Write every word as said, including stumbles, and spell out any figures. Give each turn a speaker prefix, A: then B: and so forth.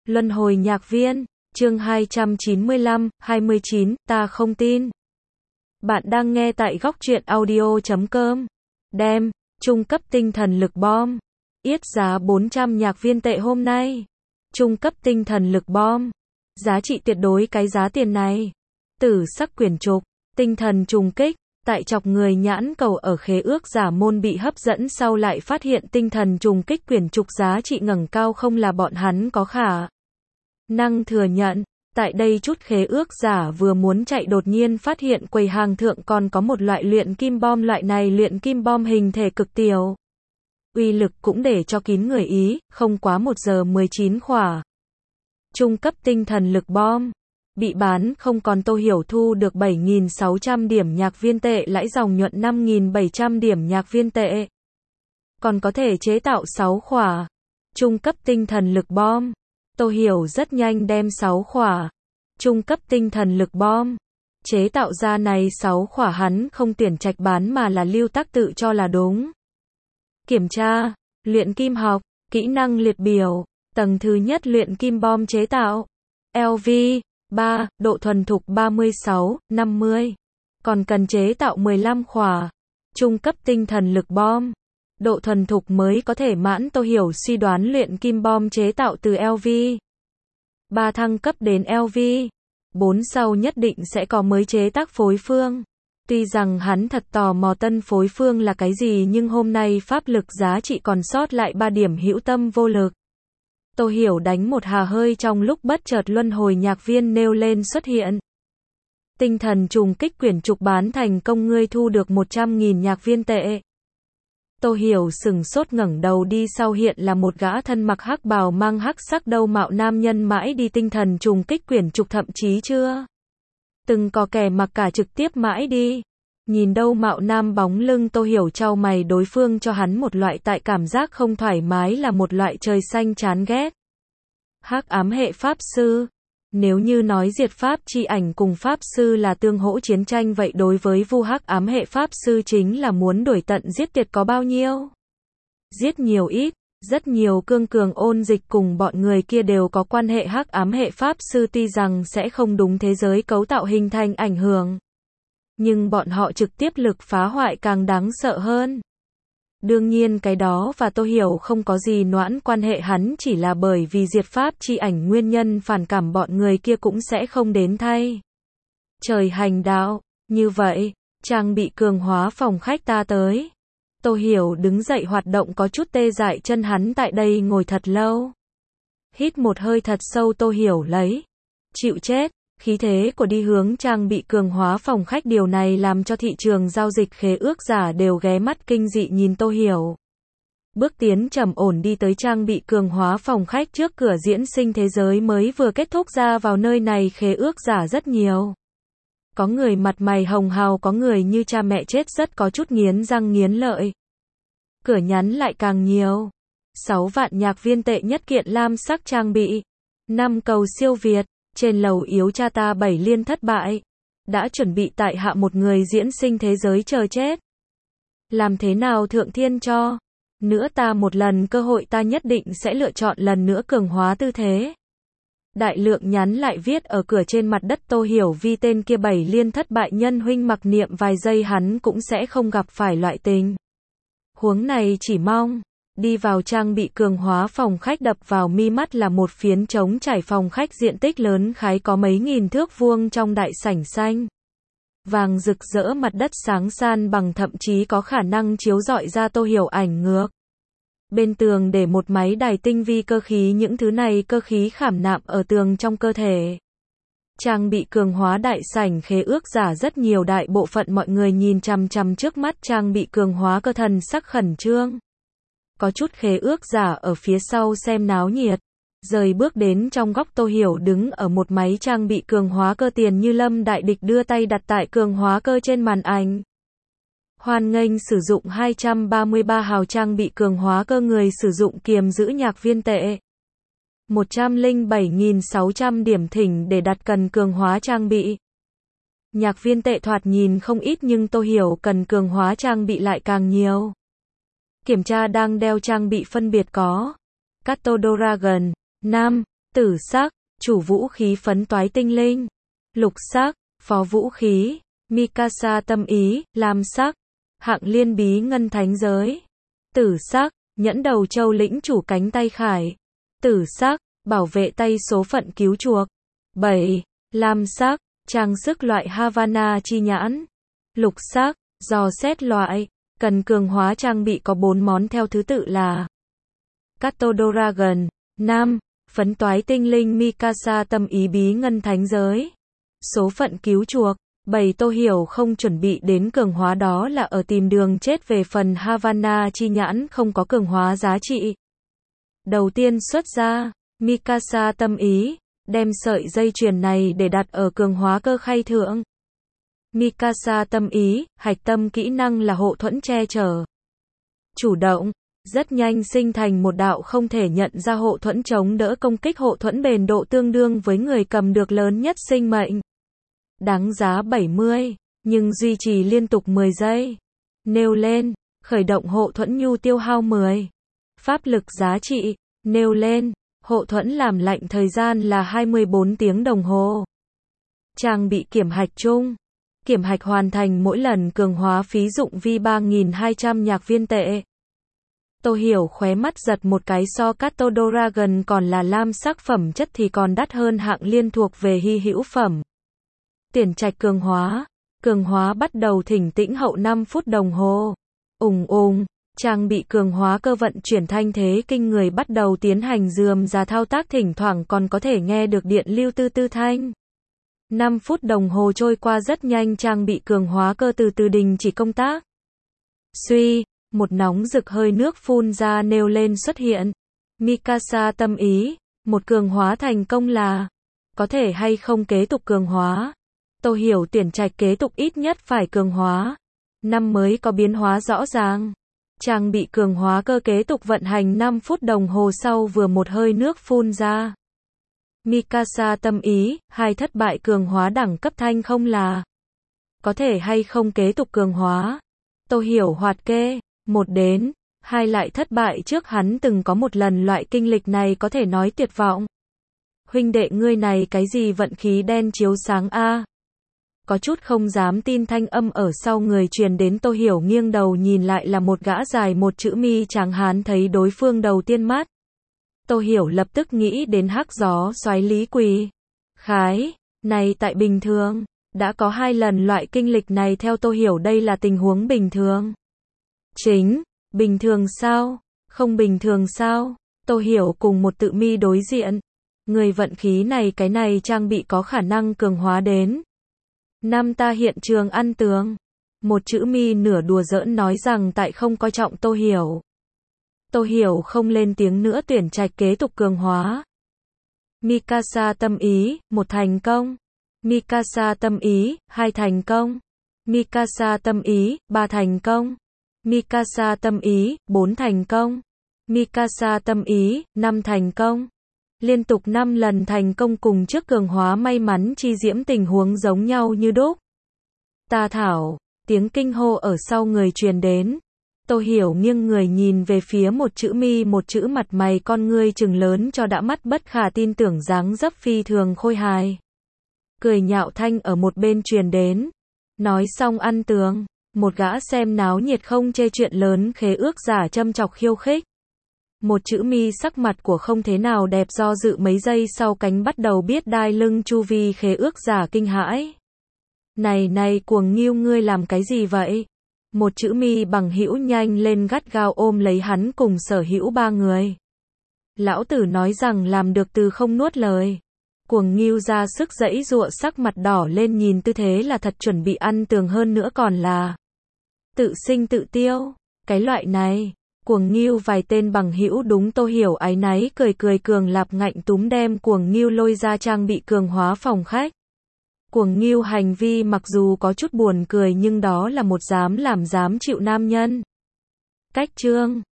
A: Luân hồi nhạc viên, chương hai trăm chín mươi lăm, hai mươi chín, ta không tin. Bạn đang nghe tại góc truyện audio chấm com. Đem, trung cấp tinh thần lực bom. Yết giá bốn trăm nhạc viên tệ hôm nay. Trung cấp tinh thần lực bom. Giá trị tuyệt đối cái giá tiền này. Tử sắc quyển trục, tinh thần trùng kích. Tại chọc người nhãn cầu ở khế ước giả môn bị hấp dẫn sau lại phát hiện tinh thần trùng kích quyển trục giá trị ngẩng cao không là bọn hắn có khả năng thừa nhận. Tại đây chút khế ước giả vừa muốn chạy đột nhiên phát hiện quầy hàng thượng còn có một loại luyện kim bom, loại này luyện kim bom hình thể cực tiểu. Uy lực cũng để cho kín người Ý, không quá một giờ mười chín khỏa. Trung cấp tinh thần lực bom. Bị bán không còn Tô Hiểu thu được bảy nghìn sáu trăm điểm nhạc viên tệ, lãi dòng nhuận năm nghìn bảy trăm điểm nhạc viên tệ. Còn có thể chế tạo sáu khỏa. Trung cấp tinh thần lực bom. Tô Hiểu rất nhanh đem sáu khỏa. Trung cấp tinh thần lực bom. Chế tạo ra này sáu khỏa hắn không tuyển trạch bán mà là lưu tác tự cho là đúng. Kiểm tra. Luyện kim học. Kỹ năng liệt biểu. Tầng thứ nhất luyện kim bom chế tạo. lờ vê. ba, độ thuần thục ba mươi sáu, năm mươi. Còn cần chế tạo mười lăm khỏa. Trung cấp tinh thần lực bom. Độ thuần thục mới có thể mãn. Tô Hiểu suy đoán luyện kim bom chế tạo từ lờ vê. ba thăng cấp đến lờ vê. bốn sau nhất định sẽ có mới chế tác phối phương. Tuy rằng hắn thật tò mò tân phối phương là cái gì nhưng hôm nay pháp lực giá trị còn sót lại ba điểm, hữu tâm vô lực. Tô Hiểu đánh một hà hơi trong lúc bất chợt luân hồi nhạc viên nêu lên xuất hiện. Tinh thần trùng kích quyển trục bán thành công, ngươi thu được một trăm nghìn nhạc viên tệ. Tô Hiểu sừng sốt ngẩng đầu đi, sau hiện là một gã thân mặc hắc bào mang hắc sắc đâu mạo nam nhân. Mãi đi tinh thần trùng kích quyển trục thậm chí chưa từng có kẻ mặc cả, trực tiếp mãi đi. Nhìn đâu mạo nam bóng lưng, Tô Hiểu chau mày, đối phương cho hắn một loại tại cảm giác không thoải mái, là một loại trời xanh chán ghét. Hắc ám hệ pháp sư. Nếu như nói diệt pháp chi ảnh cùng pháp sư là tương hỗ chiến tranh, vậy đối với Vu hắc ám hệ pháp sư chính là muốn đuổi tận giết tuyệt. Có bao nhiêu? Giết nhiều ít. Rất nhiều. Cương Cường, Ôn Dịch cùng bọn người kia đều có quan hệ hắc ám hệ pháp sư, tuy rằng sẽ không đúng thế giới cấu tạo hình thành ảnh hưởng, nhưng bọn họ trực tiếp lực phá hoại càng đáng sợ hơn. Đương nhiên cái đó và Tô Hiểu không có gì noãn quan hệ, hắn chỉ là bởi vì diệt pháp chi ảnh nguyên nhân phản cảm, bọn người kia cũng sẽ không đến thay trời hành đạo. Như vậy, trang bị cường hóa phòng khách ta tới. Tô Hiểu đứng dậy, hoạt động có chút tê dại chân, hắn tại đây ngồi thật lâu. Hít một hơi thật sâu, Tô Hiểu lấy chịu chết khí thế của đi hướng trang bị cường hóa phòng khách. Điều này làm cho thị trường giao dịch khế ước giả đều ghé mắt kinh dị nhìn Tô Hiểu. Bước tiến trầm ổn đi tới trang bị cường hóa phòng khách trước cửa diễn sinh thế giới mới vừa kết thúc. Ra vào nơi này khế ước giả rất nhiều. Có người mặt mày hồng hào, có người như cha mẹ chết rất có chút nghiến răng nghiến lợi. Cửa nhắn lại càng nhiều. sáu vạn nhạc viên tệ nhất kiện lam sắc trang bị. năm cầu siêu việt. Trên lầu yếu cha ta bảy liên thất bại. Đã chuẩn bị tại hạ một người diễn sinh thế giới chờ chết. Làm thế nào thượng thiên cho nữa ta một lần cơ hội, ta nhất định sẽ lựa chọn lần nữa cường hóa tư thế. Đại lượng nhắn lại viết ở cửa trên mặt đất. Tô Hiểu vì tên kia bảy liên thất bại nhân huynh mặc niệm vài giây hắn cũng sẽ không gặp phải loại tình huống này, chỉ mong đi vào trang bị cường hóa phòng khách. Đập vào mi mắt là một phiến trống trải phòng khách diện tích lớn khái có mấy nghìn thước vuông, trong đại sảnh xanh vàng rực rỡ, mặt đất sáng san bằng, thậm chí có khả năng chiếu rọi ra Tô Hiểu ảnh ngược. Bên tường để một máy đài tinh vi cơ khí, những thứ này cơ khí khảm nạm ở tường trong cơ thể. Trang bị cường hóa đại sảnh khế ước giả rất nhiều, đại bộ phận mọi người nhìn chằm chằm trước mắt trang bị cường hóa cơ, thần sắc khẩn trương. Có chút khế ước giả ở phía sau xem náo nhiệt. Rời bước đến trong góc, Tô Hiểu đứng ở một máy trang bị cường hóa cơ, tiền như lâm đại địch đưa tay đặt tại cường hóa cơ trên màn ảnh. Hoan nghênh sử dụng hai trăm ba mươi ba hào trang bị cường hóa cơ, người sử dụng kiềm giữ nhạc viên tệ. một trăm lẻ bảy nghìn sáu trăm điểm thỉnh để đặt cần cường hóa trang bị. Nhạc viên tệ thoạt nhìn không ít nhưng Tô Hiểu cần cường hóa trang bị lại càng nhiều. Kiểm tra đang đeo trang bị phân biệt có Cato Dragon, nam, Tử sắc, chủ vũ khí phấn toái tinh linh. Lục sắc, phó vũ khí, Mikasa tâm ý, lam sắc, hạng liên bí ngân thánh giới. Tử sắc, nhẫn đầu châu lĩnh chủ cánh tay khải. Tử sắc, bảo vệ tay số phận cứu chuộc. bảy. Lam sắc, trang sức loại Havana chi nhãn. Lục sắc, dò xét loại, cần cường hóa trang bị có bốn món theo thứ tự là Kato Dragon, năm. Phấn toái tinh linh Mikasa tâm ý bí ngân thánh giới. Số phận cứu chuộc, bảy. Tô Hiểu không chuẩn bị đến cường hóa đó là ở tìm đường chết về phần Havana chi nhãn không có cường hóa giá trị. Đầu tiên xuất ra, Mikasa tâm ý, đem sợi dây chuyền này để đặt ở cường hóa cơ khay thượng. Mikasa tâm ý, hạch tâm kỹ năng là hộ thuẫn che chở. Chủ động, rất nhanh sinh thành một đạo không thể nhận ra hộ thuẫn chống đỡ công kích, hộ thuẫn bền độ tương đương với người cầm được lớn nhất sinh mệnh. Đáng giá bảy mươi, nhưng duy trì liên tục mười giây. Nêu lên, khởi động hộ thuẫn nhu tiêu hao mười. Pháp lực giá trị, nêu lên, hộ thuẫn làm lạnh thời gian là hai mươi bốn tiếng đồng hồ. Trang bị kiểm hạch chung. Kiểm hạch hoàn thành mỗi lần cường hóa phí dụng vi ba nghìn hai trăm nhạc viên tệ. Tô Hiểu khóe mắt giật một cái, so Kato Dragon còn là lam sắc phẩm chất thì còn đắt hơn hạng liên thuộc về hy hữu phẩm. Tiền trạch cường hóa. Cường hóa bắt đầu thỉnh tĩnh hậu năm phút đồng hồ. Ùng ùng, trang bị cường hóa cơ vận chuyển thanh thế kinh người bắt đầu tiến hành rườm rà thao tác, thỉnh thoảng còn có thể nghe được điện lưu tư tư thanh. năm phút đồng hồ trôi qua rất nhanh, trang bị cường hóa cơ từ từ đình chỉ công tác. Suy, một nóng rực hơi nước phun ra nêu lên xuất hiện. Mikasa tâm ý, một cường hóa thành công là có thể hay không kế tục cường hóa. Tô Hiểu tuyển trạch kế tục, ít nhất phải cường hóa năm mới có biến hóa rõ ràng. Trang bị cường hóa cơ kế tục vận hành năm phút đồng hồ sau vừa một hơi nước phun ra. Mikasa tâm ý, hai thất bại cường hóa đẳng cấp thanh không là có thể hay không kế tục cường hóa. Tô Hiểu hoạt kê, một đến hai lại thất bại, trước hắn từng có một lần loại kinh lịch này có thể nói tuyệt vọng. Huynh đệ ngươi này cái gì vận khí đen chiếu sáng a? Có chút không dám tin thanh âm ở sau người truyền đến. Tô Hiểu nghiêng đầu nhìn lại là một gã dài một chữ mi tráng hán, thấy đối phương đầu tiên mắt. Tô Hiểu lập tức nghĩ đến hắc gió xoáy Lý Quỳ. Khái, này tại bình thường, đã có hai lần loại kinh lịch này, theo Tô Hiểu đây là tình huống bình thường. Chính, bình thường sao? Không bình thường sao? Tô Hiểu cùng một tự mi đối diện. Người vận khí này cái này trang bị có khả năng cường hóa đến. Năm ta hiện trường ăn tường. Một chữ mi nửa đùa giỡn nói rằng tại không coi trọng Tô Hiểu. Tô Hiểu không lên tiếng nữa, tuyển trạch kế tục cường hóa. Mikasa tâm ý, một thành công. Mikasa tâm ý, hai thành công. Mikasa tâm ý, ba thành công. Mikasa tâm ý, bốn thành công. Mikasa tâm ý, năm thành công. Liên tục năm lần thành công cùng trước cường hóa may mắn chi diễm, tình huống giống nhau như đúc. Ta thảo, tiếng kinh hô ở sau người truyền đến. Tô Hiểu nghiêng người nhìn về phía một chữ mi một chữ, mặt mày con ngươi trừng lớn cho đã mắt, bất khả tin tưởng, dáng dấp phi thường khôi hài. Cười nhạo thanh ở một bên truyền đến. Nói xong ăn tường, một gã xem náo nhiệt không chê chuyện lớn khế ước giả châm chọc khiêu khích. Một chữ mi sắc mặt của không thế nào đẹp, do dự mấy giây sau cánh bắt đầu biết đai lưng chu vi khế ước giả kinh hãi. Này này cuồng nghiêu, ngươi làm cái gì vậy? Một chữ mi bằng hữu nhanh lên gắt gao ôm lấy hắn cùng sở hữu ba người. Lão tử nói rằng làm được từ không nuốt lời. Cuồng nghiêu ra sức giãy giụa, sắc mặt đỏ lên, nhìn tư thế là thật chuẩn bị ăn tường, hơn nữa còn là tự sinh tự tiêu. Cái loại này, cuồng nghiêu vài tên bằng hữu đúng Tô Hiểu áy náy cười cười, cường lạp ngạnh túm đem cuồng nghiêu lôi ra trang bị cường hóa phòng khách. Cuồng nghiêu hành vi mặc dù có chút buồn cười nhưng đó là một dám làm dám chịu nam nhân. Cách chương